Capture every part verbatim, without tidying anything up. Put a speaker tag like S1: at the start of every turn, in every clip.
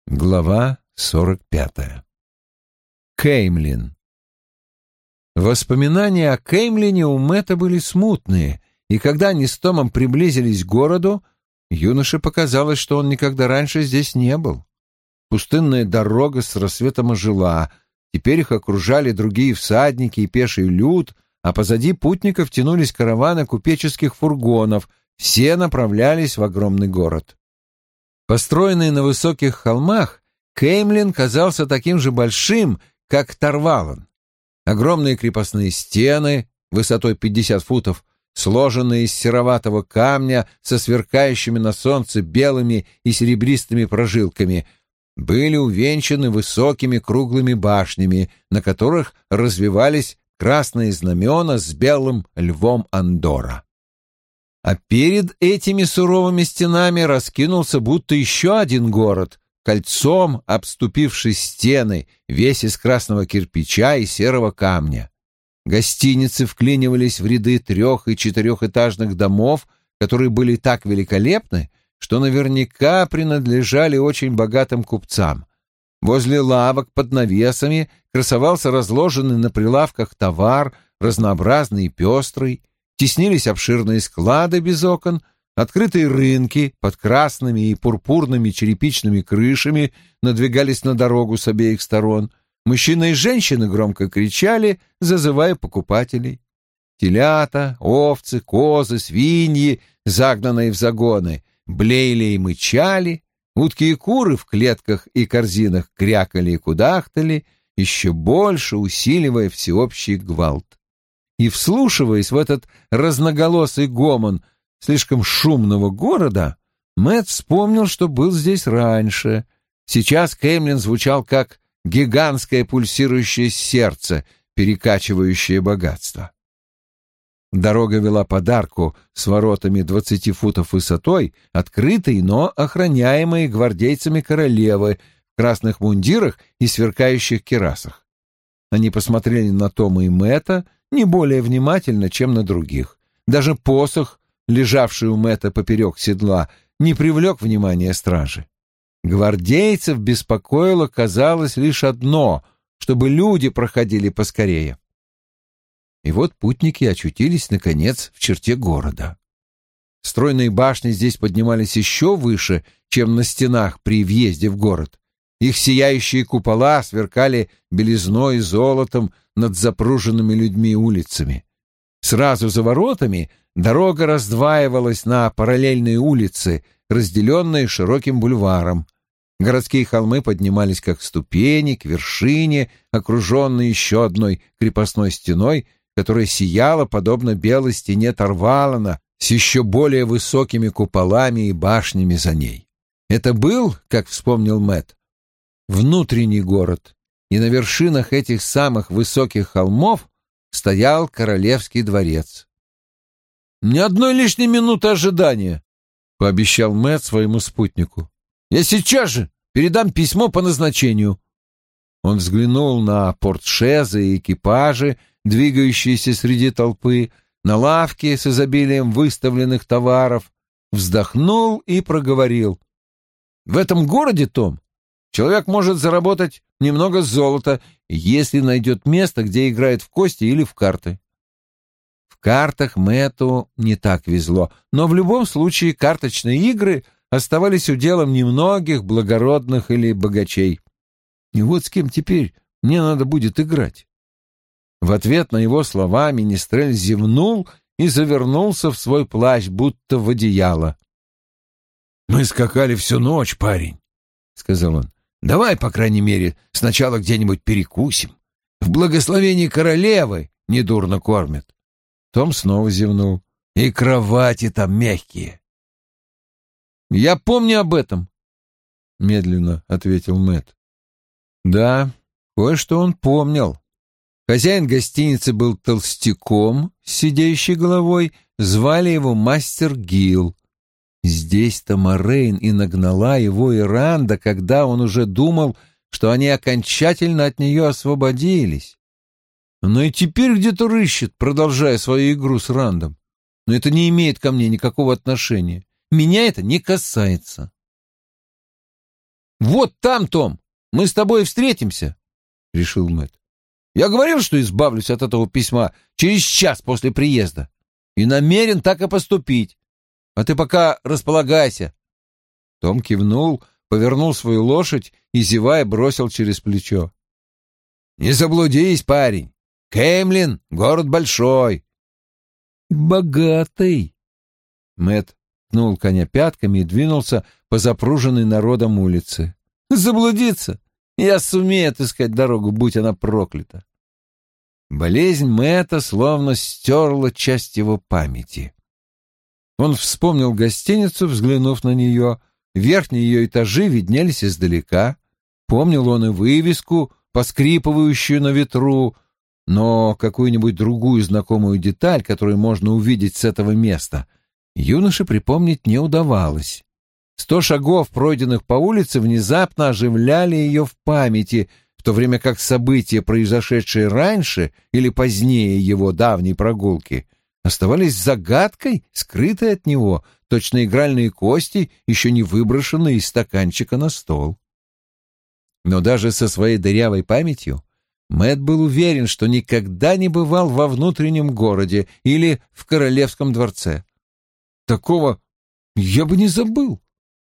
S1: Глава сорок пятая. Кеймлин. Воспоминания о Кеймлине у Мэтта были смутные, и когда они с Томом приблизились к городу, юноше показалось, что он никогда раньше здесь не был. Пустынная дорога с рассветом ожила, теперь их окружали другие всадники и пеший люд, а позади путников тянулись караваны купеческих фургонов, все направлялись в огромный город. Построенный на высоких холмах, Кеймлин казался таким же большим, как Тарвалан. Огромные крепостные стены, высотой пятьдесят футов, сложенные из сероватого камня со сверкающими на солнце белыми и серебристыми прожилками, были увенчаны высокими круглыми башнями, на которых развивались красные знамена с белым львом Андора. А перед этими суровыми стенами раскинулся будто еще один город, кольцом обступивший стены, весь из красного кирпича и серого камня. Гостиницы вклинивались в ряды трех- и четырехэтажных домов, которые были так великолепны, что наверняка принадлежали очень богатым купцам. Возле лавок под навесами красовался разложенный на прилавках товар, разнообразный и пестрый. Теснились обширные склады без окон, открытые рынки под красными и пурпурными черепичными крышами надвигались на дорогу с обеих сторон. Мужчины и женщины громко кричали, зазывая покупателей. Телята, овцы, козы, свиньи, загнанные в загоны, блеяли и мычали, утки и куры в клетках и корзинах крякали и кудахтали, еще больше усиливая всеобщий гвалт. И, вслушиваясь в этот разноголосый гомон слишком шумного города, Мэтт вспомнил, что был здесь раньше. Сейчас Кеймлин звучал как гигантское пульсирующее сердце, перекачивающее богатство. Дорога вела под арку с воротами двадцати футов высотой, открытой, но охраняемой гвардейцами королевы в красных мундирах и сверкающих кирасах. Они посмотрели на Тома и Мэтта не более внимательно, чем на других. Даже посох, лежавший у Мэтта поперек седла, не привлек внимания стражи. Гвардейцев беспокоило, казалось, лишь одно — чтобы люди проходили поскорее. И вот путники очутились, наконец, в черте города. Стройные башни здесь поднимались еще выше, чем на стенах при въезде в город. Их сияющие купола сверкали белизной и золотом над запруженными людьми улицами. Сразу за воротами дорога раздваивалась на параллельные улицы, разделенные широким бульваром. Городские холмы поднимались как ступени к вершине, окруженные еще одной крепостной стеной, которая сияла подобно белой стене Тарвалана с еще более высокими куполами и башнями за ней. Это был, как вспомнил Мэтт, внутренний город, и на вершинах этих самых высоких холмов стоял королевский дворец. «Ни одной лишней минуты ожидания», — пообещал Мэтт своему спутнику. «Я сейчас же передам письмо по назначению». Он взглянул на портшезы и экипажи, двигающиеся среди толпы, на лавки с изобилием выставленных товаров, вздохнул и проговорил. «В этом городе, Том, человек может заработать немного золота, если найдет место, где играет в кости или в карты». В картах Мэтту не так везло, но в любом случае карточные игры оставались уделом немногих благородных или богачей. И вот с кем теперь мне надо будет играть. В ответ на его слова министрель зевнул и завернулся в свой плащ, будто в одеяло. «Мы скакали всю ночь, парень», — сказал он. «Давай, по крайней мере, сначала где-нибудь перекусим. В благословении королевы недурно кормят». Том снова зевнул. «И кровати там мягкие». «Я помню об этом», — медленно ответил Мэтт. Да, кое-что он помнил. Хозяин гостиницы был толстяком с сидеющей головой, звали его мастер Гил. Здесь-то Морейн и нагнала его Иранда, когда он уже думал, что они окончательно от нее освободились. Но и теперь где-то рыщет, продолжая свою игру с Рандом. Но это не имеет ко мне никакого отношения. Меня это не касается. Вот там, Том, мы с тобой встретимся, — решил Мэтт. Я говорил, что избавлюсь от этого письма через час после приезда. И намерен так и поступить. А ты пока располагайся. Том кивнул, повернул свою лошадь и, зевая, бросил через плечо. Не заблудись, парень. Кеймлин — город большой. Богатый. Мэтт ткнул коня пятками и двинулся по запруженной народом улице. Заблудиться? Я сумею отыскать дорогу, будь она проклята. Болезнь Мэтта словно стерла часть его памяти. Он вспомнил гостиницу, взглянув на нее. Верхние ее этажи виднелись издалека. Помнил он и вывеску, поскрипывающую на ветру, но какую-нибудь другую знакомую деталь, которую можно увидеть с этого места, юноше припомнить не удавалось. Сто шагов, пройденных по улице, внезапно оживляли ее в памяти, в то время как события, произошедшие раньше или позднее его давней прогулки, оставались загадкой, скрытой от него, точно игральные кости, еще не выброшенные из стаканчика на стол. Но даже со своей дырявой памятью Мэтт был уверен, что никогда не бывал во внутреннем городе или в королевском дворце. Такого я бы не забыл.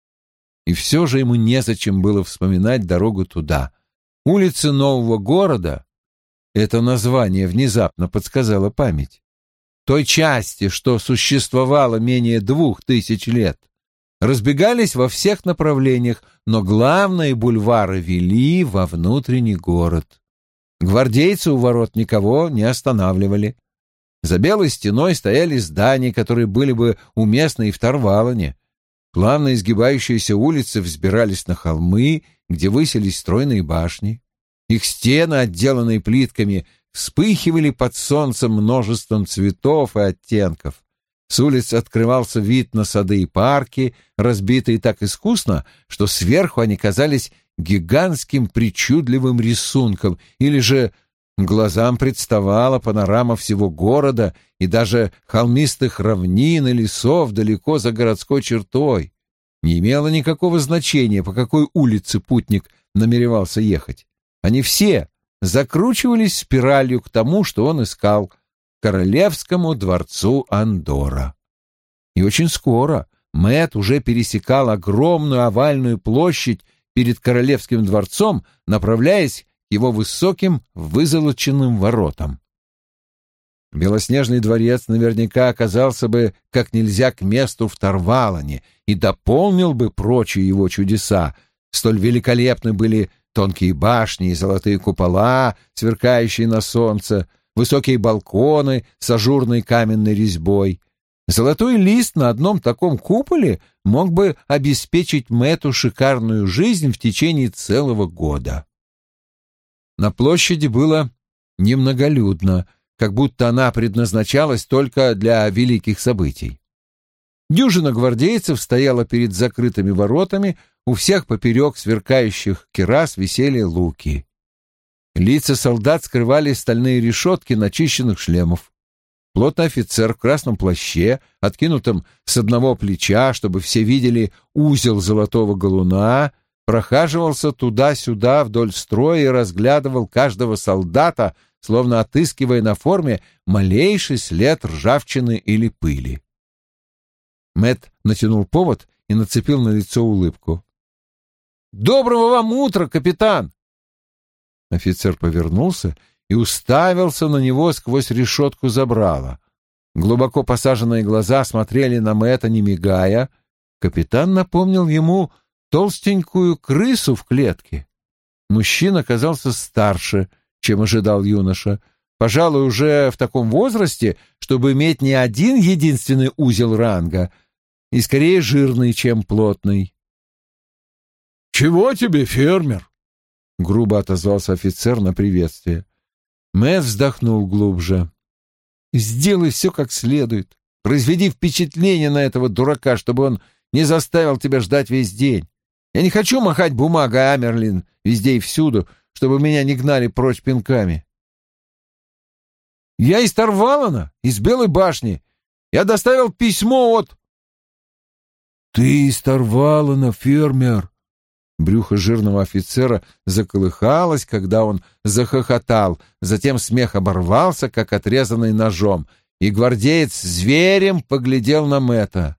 S1: И все же ему незачем было вспоминать дорогу туда. Улицы нового города — это название внезапно подсказала память. Той части, что существовало менее двух тысяч лет, разбегались во всех направлениях, но главные бульвары вели во внутренний город. Гвардейцы у ворот никого не останавливали. За белой стеной стояли здания, которые были бы уместны и в Тарвалоне. Плавно изгибающиеся улицы взбирались на холмы, где высились стройные башни. Их стены, отделанные плитками, вспыхивали под солнцем множеством цветов и оттенков. С улиц открывался вид на сады и парки, разбитые так искусно, что сверху они казались гигантским причудливым рисунком, или же глазам представала панорама всего города и даже холмистых равнин и лесов далеко за городской чертой. Не имело никакого значения, по какой улице путник намеревался ехать. Они все закручивались спиралью к тому, что он искал — королевскому дворцу Андора. И очень скоро Мэтт уже пересекал огромную овальную площадь перед королевским дворцом, направляясь к его высоким вызолоченным воротам. Белоснежный дворец наверняка оказался бы как нельзя к месту в Тарвалоне и дополнил бы прочие его чудеса. Столь великолепны были тонкие башни и золотые купола, сверкающие на солнце, высокие балконы с ажурной каменной резьбой. Золотой лист на одном таком куполе мог бы обеспечить Мэтту шикарную жизнь в течение целого года. На площади было немноголюдно, как будто она предназначалась только для великих событий. Дюжина гвардейцев стояла перед закрытыми воротами, у всех поперек сверкающих кирас висели луки. Лица солдат скрывали стальные решетки начищенных шлемов. Плотный офицер в красном плаще, откинутом с одного плеча, чтобы все видели узел золотого галуна, прохаживался туда-сюда вдоль строя и разглядывал каждого солдата, словно отыскивая на форме малейший след ржавчины или пыли. Мэтт натянул повод и нацепил на лицо улыбку. «Доброго вам утра, капитан!» Офицер повернулся и уставился на него сквозь решетку забрала. Глубоко посаженные глаза смотрели на Мэтта, не мигая. Капитан напомнил ему толстенькую крысу в клетке. Мужчина казался старше, чем ожидал юноша, пожалуй, уже в таком возрасте, чтобы иметь не один единственный узел ранга, и скорее жирный, чем плотный. «Чего тебе, фермер?» — грубо отозвался офицер на приветствие. Мэтт вздохнул глубже. «Сделай все как следует. Произведи впечатление на этого дурака, чтобы он не заставил тебя ждать весь день. Я не хочу махать бумагой, Амерлин, везде и всюду, чтобы меня не гнали прочь пинками. Я из Тарвалона, из Белой башни. Я доставил письмо от...» «Ты из Тарвалона, фермер?» Брюхо жирного офицера заколыхалось, когда он захохотал, затем смех оборвался, как отрезанный ножом, и гвардеец зверем поглядел на Мэтта.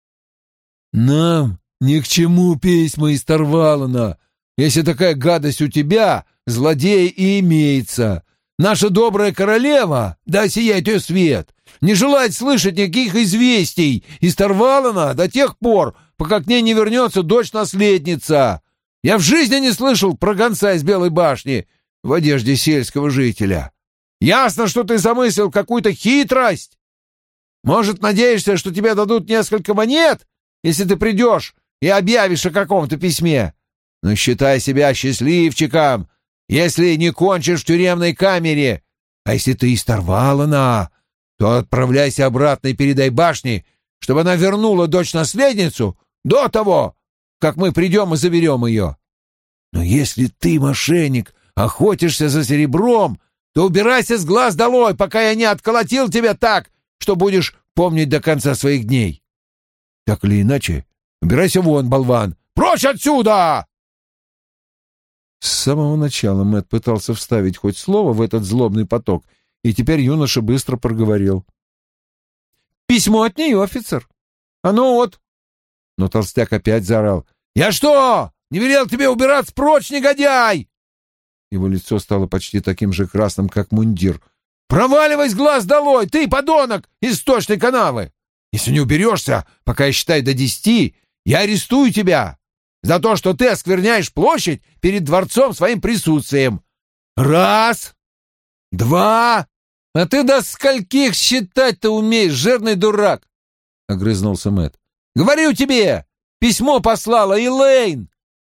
S1: «Нам ни к чему письма из Тарвалана. Если такая гадость у тебя, злодей и имеется. Наша добрая королева, да сияет ее свет, не желает слышать никаких известий из Тарвалана до тех пор, пока к ней не вернется дочь-наследница. Я в жизни не слышал про гонца из Белой башни в одежде сельского жителя. Ясно, что ты замыслил какую-то хитрость. Может, надеешься, что тебе дадут несколько монет, если ты придешь и объявишь о каком-то письме? Но считай себя счастливчиком, если не кончишь в тюремной камере. А если ты из Тарвалана, то отправляйся обратно и передай башне, чтобы она вернула дочь-наследницу до того, как мы придем и заберем ее. Но если ты, мошенник, охотишься за серебром, то убирайся с глаз долой, пока я не отколотил тебя так, что будешь помнить до конца своих дней. Так или иначе, убирайся вон, болван! Прочь отсюда!» С самого начала Мэтт пытался вставить хоть слово в этот злобный поток, и теперь юноша быстро проговорил. «Письмо от нее, офицер. А ну вот!» Но толстяк опять заорал. «Я что, не велел тебе убираться прочь, негодяй?» Его лицо стало почти таким же красным, как мундир. «Проваливай с глаз долой, ты, подонок, из сточной канавы! Если не уберешься, пока я считаю до десяти, я арестую тебя за то, что ты оскверняешь площадь перед дворцом своим присутствием. Раз, два...» «А ты до скольких считать-то умеешь, жирный дурак?» — огрызнулся Мэтт. «Говорю тебе, письмо послала Элейн!»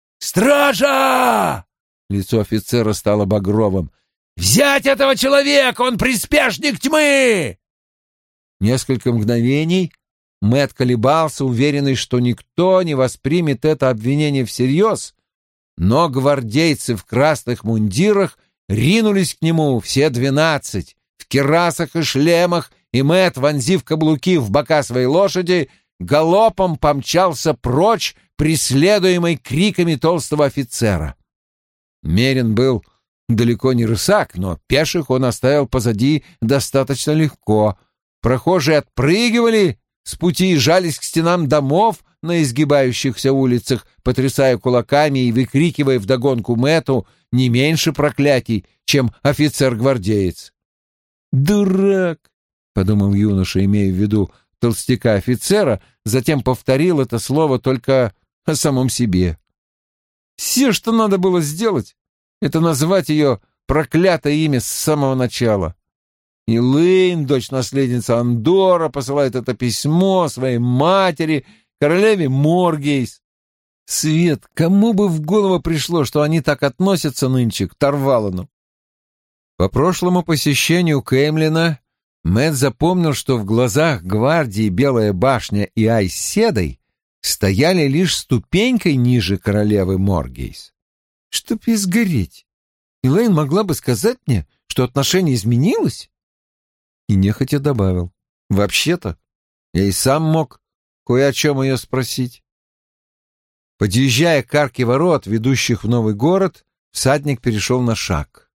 S1: «Стража!» — лицо офицера стало багровым. «Взять этого человека! Он приспешник тьмы!» Несколько мгновений Мэтт колебался, уверенный, что никто не воспримет это обвинение всерьез, но гвардейцы в красных мундирах ринулись к нему, все двенадцать, в кирасах и шлемах, и Мэтт, вонзив каблуки в бока своей лошади, галопом помчался прочь, преследуемый криками толстого офицера. Мерин был далеко не рысак, но пеших он оставил позади достаточно легко. Прохожие отпрыгивали с пути и жались к стенам домов на изгибающихся улицах, потрясая кулаками и выкрикивая вдогонку Мэтту не меньше проклятий, чем офицер-гвардеец. «Дурак!» — подумал юноша, имея в виду толстяка-офицера, затем повторил это слово только о самом себе. Все, что надо было сделать, это назвать ее проклятое имя с самого начала. Элейн, дочь-наследница Андора, посылает это письмо своей матери, королеве Моргейс. Свет, кому бы в голову пришло, что они так относятся нынче к Тарвалану? По прошлому посещению Кеймлина Мэтт запомнил, что в глазах гвардии Белая башня и Айс Седой стояли лишь ступенькой ниже королевы Моргейс. Чтоб ей сгореть. Элейн могла бы сказать мне, что отношение изменилось? И нехотя добавил. Вообще-то, я и сам мог кое о чем ее спросить. Подъезжая к арке ворот, ведущих в новый город, всадник перешел на шаг.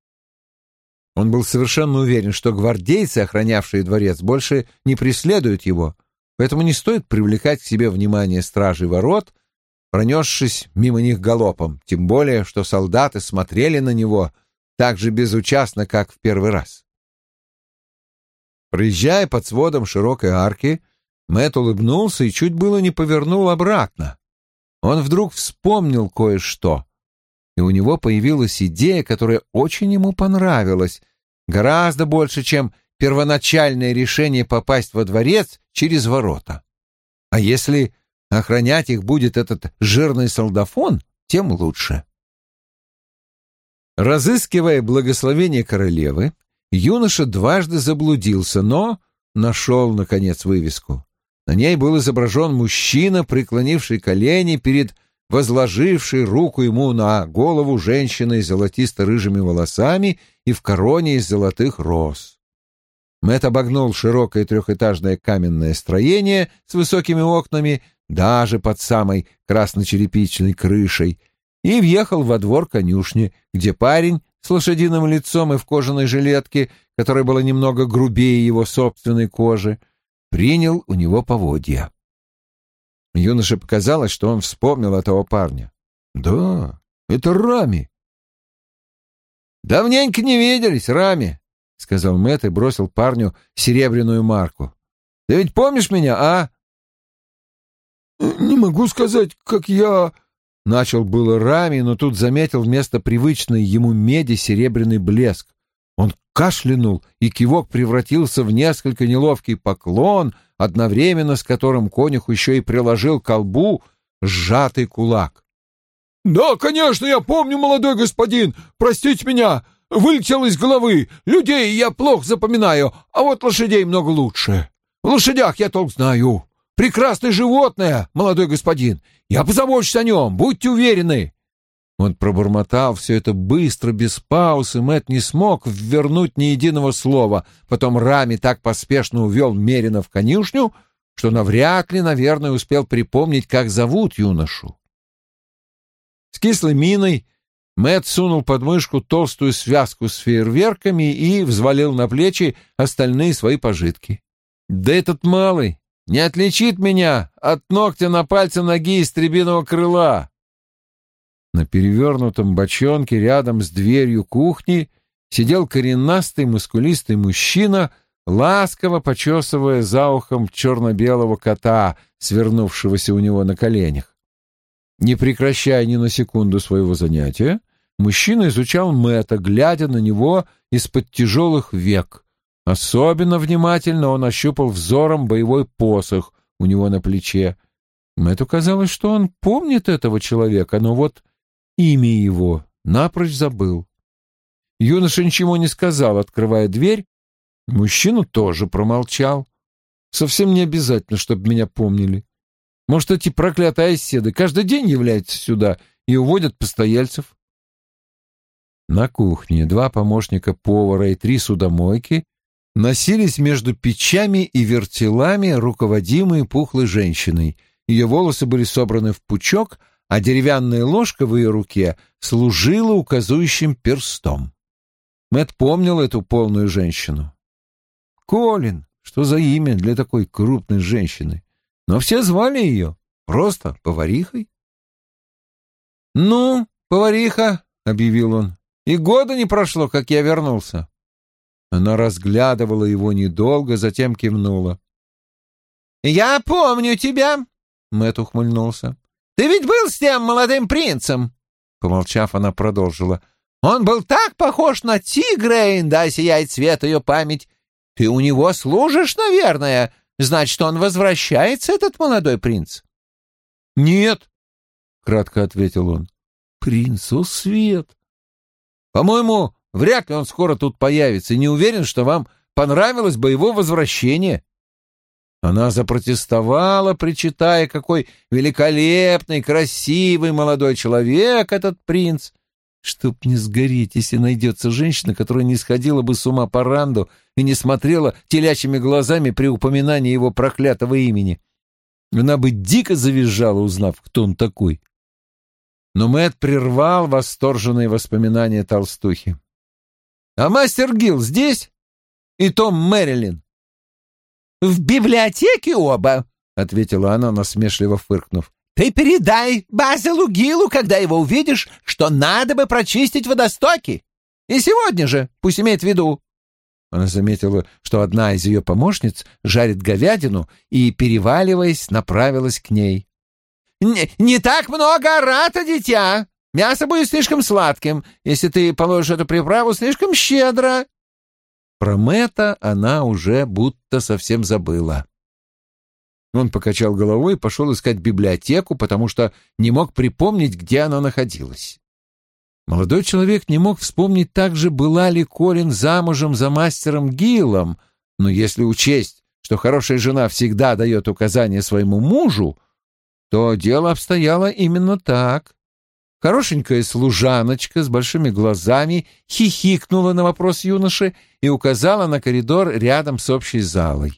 S1: Он был совершенно уверен, что гвардейцы, охранявшие дворец, больше не преследуют его, поэтому не стоит привлекать к себе внимание стражей ворот, пронесшись мимо них галопом, тем более, что солдаты смотрели на него так же безучастно, как в первый раз. Проезжая под сводом широкой арки, Мэтт улыбнулся и чуть было не повернул обратно. Он вдруг вспомнил кое-что, и у него появилась идея, которая очень ему понравилась, гораздо больше, чем первоначальное решение попасть во дворец через ворота. А если охранять их будет этот жирный солдафон, тем лучше. Разыскивая благословение королевы, юноша дважды заблудился, но нашел, наконец, вывеску. На ней был изображен мужчина, преклонивший колени перед возложившей руку ему на голову женщиной с золотисто-рыжими волосами и в короне из золотых роз. Мэтт обогнул широкое трехэтажное каменное строение с высокими окнами, даже под самой красночерепичной крышей, и въехал во двор конюшни, где парень с лошадиным лицом и в кожаной жилетке, которая была немного грубее его собственной кожи, принял у него поводья. Юноше показалось, что он вспомнил этого парня. «Да, это Рами». «Давненько не виделись, Рами», — сказал Мэтт и бросил парню серебряную марку. «Ты ведь помнишь меня, а?» «Не могу сказать, как я...» Начал было Рами, но тут заметил вместо привычной ему меди серебряный блеск. Он кашлянул, и кивок превратился в несколько неловкий поклон, одновременно с которым конюх еще и приложил к колбу сжатый кулак. «Да, конечно, я помню, молодой господин. Простите меня, вылетел из головы. Людей я плохо запоминаю, а вот лошадей много лучше. В лошадях я толк знаю. Прекрасное животное, молодой господин. Я позабочусь о нем, будьте уверены». Он пробормотал все это быстро, без пауз, и Мэтт не смог ввернуть ни единого слова. Потом Рами так поспешно увел Мерина в конюшню, что навряд ли, наверное, успел припомнить, как зовут юношу. С кислой миной Мэтт сунул под мышку толстую связку с фейерверками и взвалил на плечи остальные свои пожитки. «Да этот малый не отличит меня от ногтя на пальце ноги истребиного крыла». На перевернутом бочонке рядом с дверью кухни сидел коренастый мускулистый мужчина, ласково почесывая за ухом черно-белого кота, свернувшегося у него на коленях. Не прекращая ни на секунду своего занятия, мужчина изучал Мэтта, глядя на него из-под тяжелых век. Особенно внимательно он ощупал взором боевой посох у него на плече. Мэтту казалось, что он помнит этого человека, но вот имя его напрочь забыл. Юноша ничего не сказал, открывая дверь. Мужчина тоже промолчал. Совсем не обязательно, чтобы меня помнили. Может, эти проклятые оседы каждый день являются сюда и уводят постояльцев? На кухне два помощника повара и три судомойки носились между печами и вертелами, руководимые пухлой женщиной. Ее волосы были собраны в пучок, а деревянная ложка в ее руке служила указующим перстом. Мэтт помнил эту полную женщину. Колин, что за имя для такой крупной женщины? Но все звали ее просто поварихой. «Ну, повариха», — объявил он, — «и года не прошло, как я вернулся». Она разглядывала его недолго, затем кивнула. «Я помню тебя», — Мэтт ухмыльнулся. «Ты ведь был с тем молодым принцем?» Помолчав, она продолжила. «Он был так похож на Тигрейн, да сияет свет ее память. Ты у него служишь, наверное. Значит, он возвращается, этот молодой принц?» «Нет», — кратко ответил он. «Принц, о свет! По-моему, вряд ли он скоро тут появится, и не уверен, что вам понравилось бы его возвращение». Она запротестовала, причитая, какой великолепный, красивый молодой человек этот принц. Чтоб не сгореть, если найдется женщина, которая не сходила бы с ума по Ранду и не смотрела телячьими глазами при упоминании его проклятого имени. Она бы дико завизжала, узнав, кто он такой. Но Мэтт прервал восторженные воспоминания толстухи. «А мастер Гилл здесь? И Том Мэрилин?» «В библиотеке оба», — ответила она, насмешливо фыркнув. «Ты передай Базилу Гиллу, когда его увидишь, что надо бы прочистить водостоки. И сегодня же, пусть имеет в виду». Она заметила, что одна из ее помощниц жарит говядину и, переваливаясь, направилась к ней. «Не, не так много ората, дитя! Мясо будет слишком сладким, если ты положишь эту приправу слишком щедро». Про Мэтта она уже будто совсем забыла. Он покачал головой и пошел искать библиотеку, потому что не мог припомнить, где она находилась. Молодой человек не мог вспомнить также, была ли Колин замужем за мастером Гиллом, но если учесть, что хорошая жена всегда дает указания своему мужу, то дело обстояло именно так. Хорошенькая служаночка с большими глазами хихикнула на вопрос юноши и указала на коридор рядом с общей залой.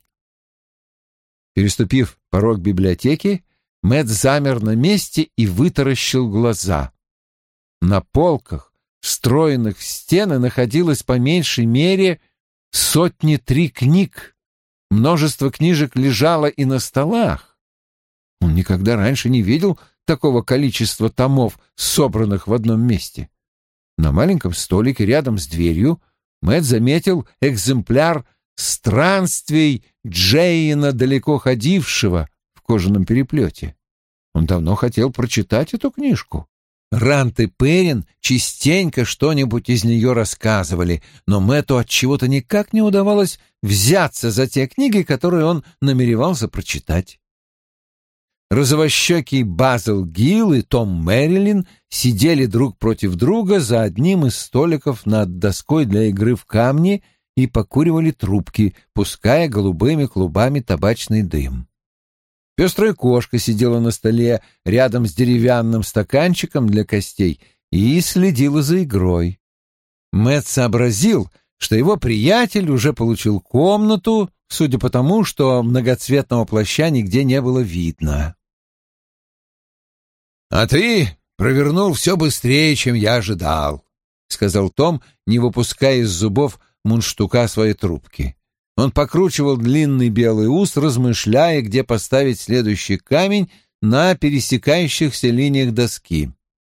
S1: Переступив порог библиотеки, Мэтт замер на месте и вытаращил глаза. На полках, встроенных в стены, находилось по меньшей мере сотни три книг. Множество книжек лежало и на столах. Он никогда раньше не видел такого количества томов, собранных в одном месте. На маленьком столике рядом с дверью Мэтт заметил экземпляр «Странствий Джейна далеко ходившего» в кожаном переплете. Он давно хотел прочитать эту книжку. Рант и Перрин частенько что-нибудь из нее рассказывали, но Мэтту отчего-то никак не удавалось взяться за те книги, которые он намеревался прочитать. Розовощекий Базл Гилл и Том Мэрилин сидели друг против друга за одним из столиков над доской для игры в камни и покуривали трубки, пуская голубыми клубами табачный дым. Пестрая кошка сидела на столе рядом с деревянным стаканчиком для костей и следила за игрой. Мэтт сообразил, что его приятель уже получил комнату, судя по тому, что многоцветного плаща нигде не было видно. «А ты провернул все быстрее, чем я ожидал», — сказал Том, не выпуская из зубов мундштука своей трубки. Он покручивал длинный белый ус, размышляя, где поставить следующий камень на пересекающихся линиях доски.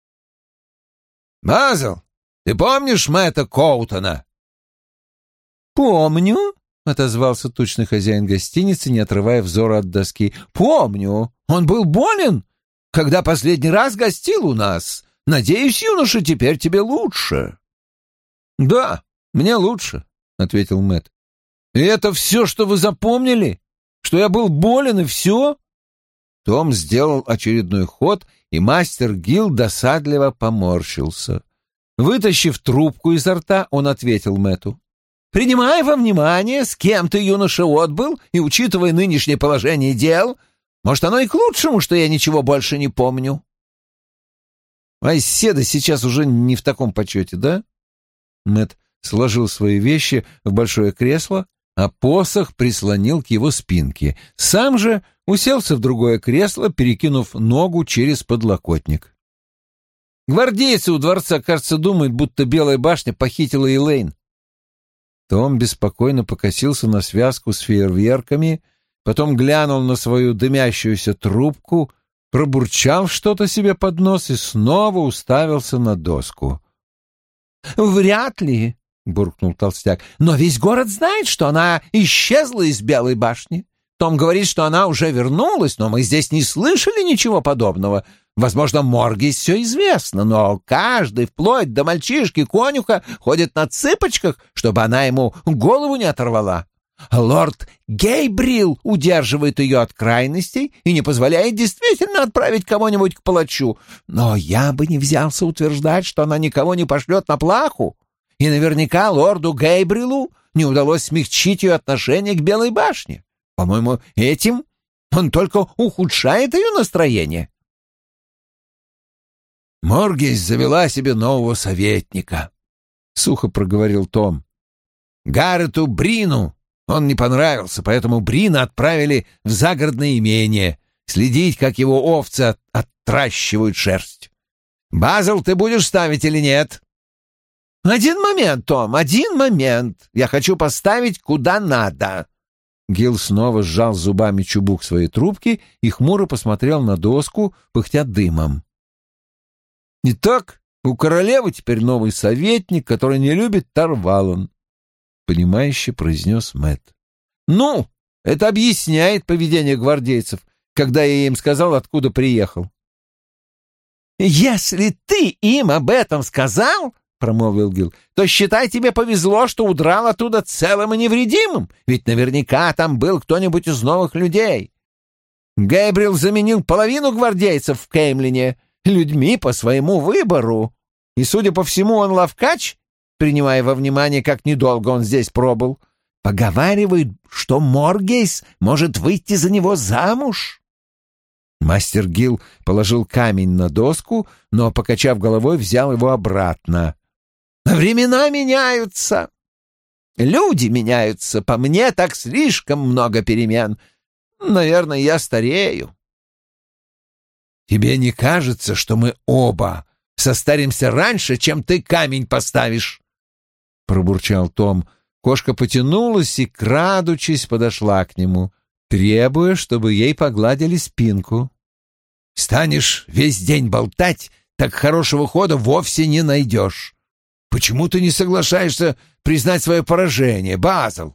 S1: «Базл, ты помнишь Мэтта Коутона?»
S2: «Помню», — отозвался тучный хозяин гостиницы, не отрывая взора от доски. «Помню. Он был болен, когда последний раз гостил у нас. Надеюсь, юноша, теперь тебе лучше».
S1: «Да, мне лучше», — ответил Мэтт. «И это все, что вы запомнили? Что я был болен, и все?» Том сделал очередной ход, и мастер Гилл досадливо поморщился. Вытащив трубку изо рта, он ответил Мэтту:
S2: «Принимая во внимание, с кем ты, юноша, отбыл, и учитывая нынешнее положение дел, может, оно и к лучшему, что я ничего больше не помню».
S1: «Айседа сейчас уже не в таком почете, да?» Мэтт сложил свои вещи в большое кресло, а посох прислонил к его спинке. Сам же уселся в другое кресло, перекинув ногу через подлокотник. «Гвардейцы у дворца, кажется, думают, будто Белая башня похитила Элейн». Том беспокойно покосился на связку с фейерверками, потом глянул на свою дымящуюся трубку, пробурчал что-то себе под нос и снова уставился на доску.
S2: «Вряд ли», — буркнул толстяк, — «но весь город знает, что она исчезла из Белой башни. Том говорит, что она уже вернулась, но мы здесь не слышали ничего подобного. Возможно, Моргейс все известно, но каждый, вплоть до мальчишки-конюха, ходит на цыпочках, чтобы она ему голову не оторвала. Лорд Гейбрил удерживает ее от крайностей и не позволяет действительно отправить кого-нибудь к палачу. Но я бы не взялся утверждать, что она никого не пошлет на плаху. И наверняка лорду Гейбрилу не удалось смягчить ее отношение к Белой башне. По-моему, этим он только ухудшает ее настроение».
S1: «Моргейс завела себе нового советника», — сухо проговорил Том. «Гаррету Брину он не понравился, поэтому Брина отправили в загородное имение следить, как его овцы от отращивают шерсть. Базл, ты будешь ставить или нет?»
S2: «Один момент, Том, один момент. Я хочу поставить куда надо».
S1: Гилл снова сжал зубами чубук своей трубки и хмуро посмотрел на доску, пыхтя дымом. «Итак, у королевы теперь новый советник, который не любит Тарвалон», — понимающе произнес Мэтт. «Ну, это объясняет поведение гвардейцев, когда я им сказал, откуда приехал».
S2: «Если ты им об этом сказал, — промолвил Гилл, — то считай, тебе повезло, что удрал оттуда целым и невредимым, ведь наверняка там был кто-нибудь из новых людей. Гэбриэл заменил половину гвардейцев в Кеймлине людьми по своему выбору, и, судя по всему, он ловкач, принимая во внимание, как недолго он здесь пробыл. Поговаривают, что Моргейс может выйти за него замуж».
S1: Мастер Гилл положил камень на доску, но, покачав головой, взял его обратно.
S2: «Времена меняются. Люди меняются. По мне, так слишком много перемен. Наверное, я старею».
S1: «Тебе не кажется, что мы оба
S2: состаримся раньше, чем ты камень поставишь», — пробурчал Том. Кошка потянулась и, крадучись, подошла к нему, требуя, чтобы ей погладили спинку. «Станешь весь день болтать, так хорошего хода вовсе не найдешь. Почему ты не соглашаешься признать свое поражение, Базл?»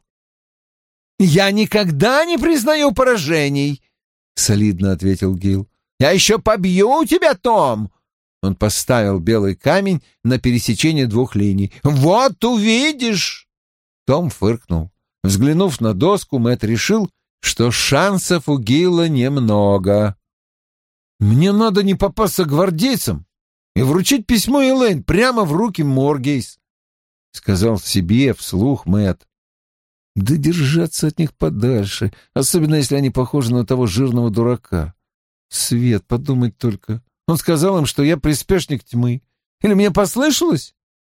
S2: «Я никогда не признаю поражений», — солидно ответил Гил. «Я еще побью тебя, Том!» Он поставил белый камень на пересечение двух линий. «Вот увидишь!» Том фыркнул. Взглянув на доску, Мэтт решил, что шансов у Гилла немного. «Мне надо не попасться гвардейцам и вручить письмо Элейн прямо в руки Моргейс», — сказал себе вслух Мэтт. «Да держаться от них подальше, особенно если они похожи на того жирного дурака. Свет, подумать только. Он сказал им, что я приспешник тьмы. Или мне послышалось?»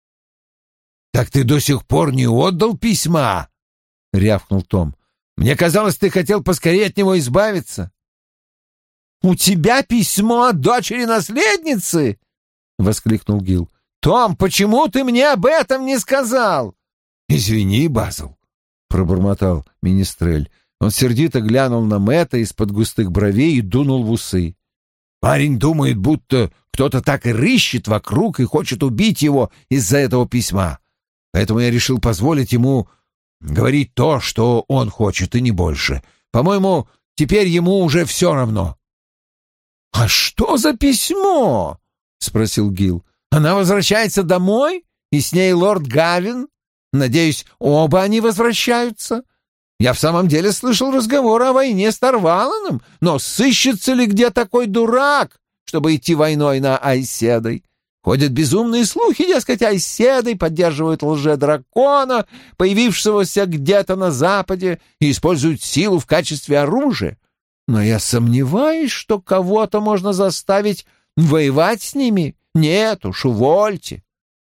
S2: «Так ты до сих пор не отдал письма?» — рявкнул Том. «Мне казалось, ты хотел поскорее от него избавиться». «У тебя письмо от дочери-наследницы?» — воскликнул Гил. «Том, почему ты мне об этом не сказал?» «Извини, Базл», — пробормотал Министрель. Он сердито глянул на Мэтта из-под густых бровей и дунул в усы. «Парень думает, будто кто-то так и рыщет вокруг и хочет убить его из-за этого письма. Поэтому я решил позволить ему говорить то, что он хочет, и не больше. По-моему, теперь ему уже все равно». «А что за письмо?» — спросил Гил. «Она возвращается домой? И с ней лорд Гавин? Надеюсь, оба они возвращаются? Я в самом деле слышал разговор о войне с Тарваланом, но сыщется ли где такой дурак, чтобы идти войной на Айседой? Ходят безумные слухи, дескать, Айседой поддерживают лже-дракона, появившегося где-то на западе, и используют силу в качестве оружия. Но я сомневаюсь, что кого-то можно заставить воевать с ними. Нет уж, увольте».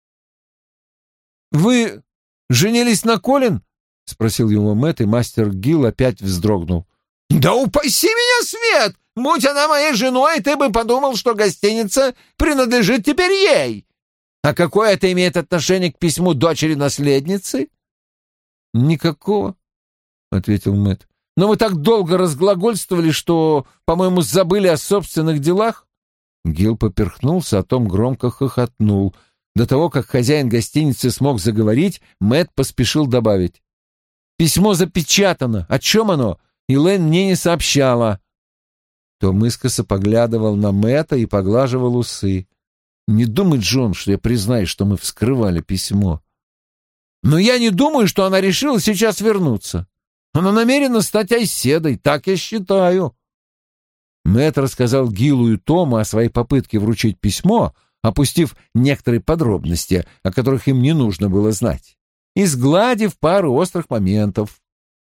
S2: «Вы женились на Колин?» — спросил его Мэтт, и мастер Гил опять вздрогнул. «Да упаси меня, Свет! Будь она моей женой, ты бы подумал, что гостиница принадлежит теперь ей. А какое это имеет отношение к письму дочери-наследницы?» «Никакого», — ответил Мэтт. «Но вы так долго разглагольствовали, что, по-моему, забыли о собственных делах». Гил поперхнулся, а Том громко хохотнул. До того, как хозяин гостиницы смог заговорить, Мэтт поспешил добавить: «Письмо запечатано. О чем оно? Элейн мне не сообщала». Том искоса поглядывал на Мэтта и поглаживал усы. «Не думай, Джон, что я признаюсь, что мы вскрывали письмо». «Но я не думаю, что она решила сейчас вернуться. Она намерена стать Айседой, так я считаю». Мэтт рассказал Гилу и Тому о своей попытке вручить письмо, опустив некоторые подробности, о которых им не нужно было знать, и сгладив пару острых моментов.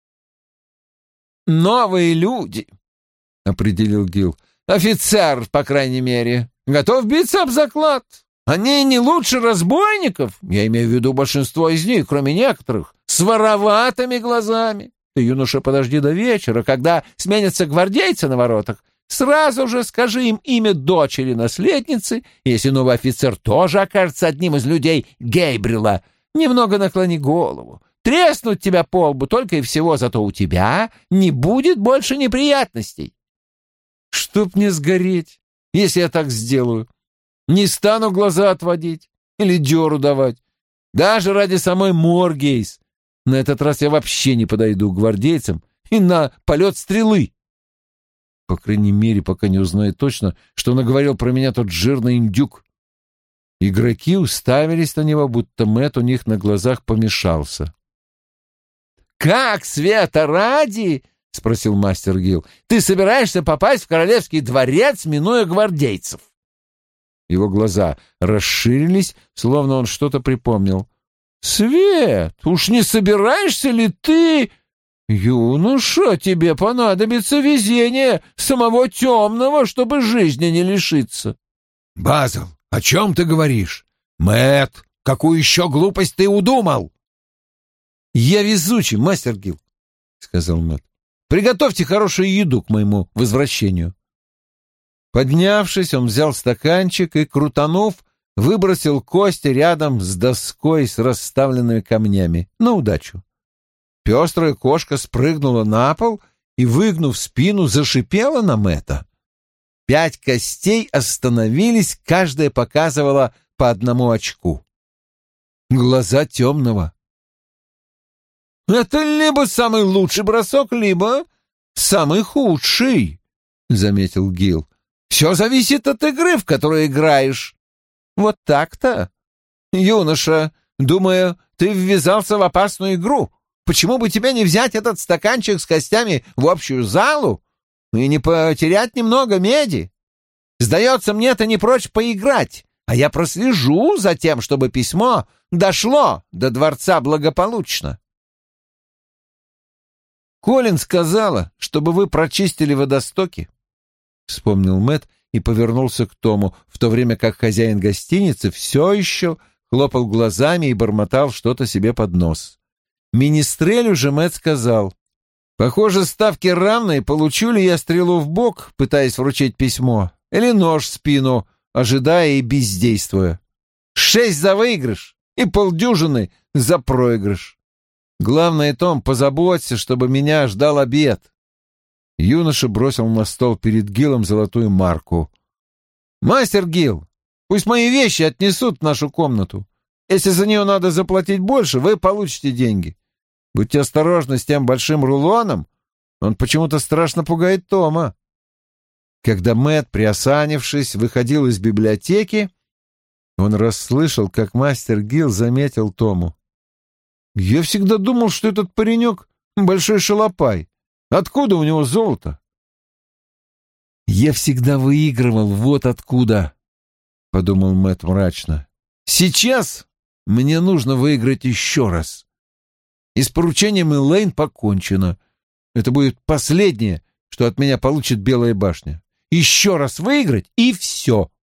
S2: «Новые люди», — определил Гил. «Офицер, по крайней мере, готов биться об заклад. Они не лучше разбойников, я имею в виду большинство из них, кроме некоторых, с вороватыми глазами. Ты, юноша, подожди до вечера, когда сменятся гвардейцы на воротах. Сразу же скажи им имя дочери-наследницы, если новый офицер тоже окажется одним из людей Гейбрила. Немного наклони голову. Треснуть тебя по лбу только и всего, зато у тебя не будет больше неприятностей». «Чтоб мне сгореть, если я так сделаю. Не стану глаза отводить или дёру давать. Даже ради самой Моргейс. На этот раз я вообще не подойду к гвардейцам и на полет стрелы. По крайней мере, пока не узнаю точно, что наговорил про меня тот жирный индюк». Игроки уставились на него, будто Мэтт у них на глазах помешался. «Как, Света, ради?» — спросил мастер Гил. «Ты собираешься попасть в королевский дворец, минуя гвардейцев?» Его глаза расширились, словно он что-то припомнил. «Свет, уж не собираешься ли ты...» «Юноша, тебе понадобится везение самого темного, чтобы жизни не лишиться».
S1: «Базл, о чем ты говоришь? Мэтт, какую еще глупость ты удумал?»
S2: «Я везучий, мастер Гил», — сказал Мэтт. «Приготовьте хорошую еду к моему возвращению». Поднявшись, он взял стаканчик и, крутанув,
S1: выбросил кости рядом с доской с расставленными камнями. На удачу. Пестрая кошка спрыгнула на пол и, выгнув спину, зашипела на Мэтта. Пять костей остановились, каждая показывала по одному очку. Глаза темного. «Это либо самый лучший бросок, либо самый худший», — заметил Гил. «Все зависит от игры, в которой играешь». «Вот так-то? Юноша, думаю, ты ввязался в опасную игру. Почему бы тебе не взять этот стаканчик с костями в общую залу и не потерять немного меди? Сдается мне, ты не прочь поиграть, а я прослежу за тем, чтобы письмо дошло до дворца благополучно». «Колин сказала, чтобы вы прочистили водостоки», — вспомнил Мэтт и повернулся к Тому, в то время как хозяин гостиницы все еще хлопал глазами и бормотал что-то себе под нос. Министрелю же Мэтт сказал: «Похоже, ставки равные, получу ли я стрелу в бок, пытаясь вручить письмо, или нож в спину, ожидая и бездействуя. Шесть за выигрыш и полдюжины за проигрыш. Главное, Том, позаботься, чтобы меня ждал обед». Юноша бросил на стол перед Гилом золотую марку. «Мастер Гил, пусть мои вещи отнесут в нашу комнату. Если за нее надо заплатить больше, вы получите деньги. Будьте осторожны с тем большим рулоном, он почему-то страшно пугает Тома». Когда Мэтт, приосанившись, выходил из библиотеки, он расслышал, как мастер Гил заметил Тому: «Я всегда думал, что этот паренек — большой шалопай. Откуда у него золото?» «Я всегда выигрывал, вот откуда», — подумал Мэтт мрачно. «Сейчас мне нужно выиграть еще раз. И с поручением Элейн покончено. Это будет последнее, что от меня получит Белая башня. Еще раз выиграть, и все.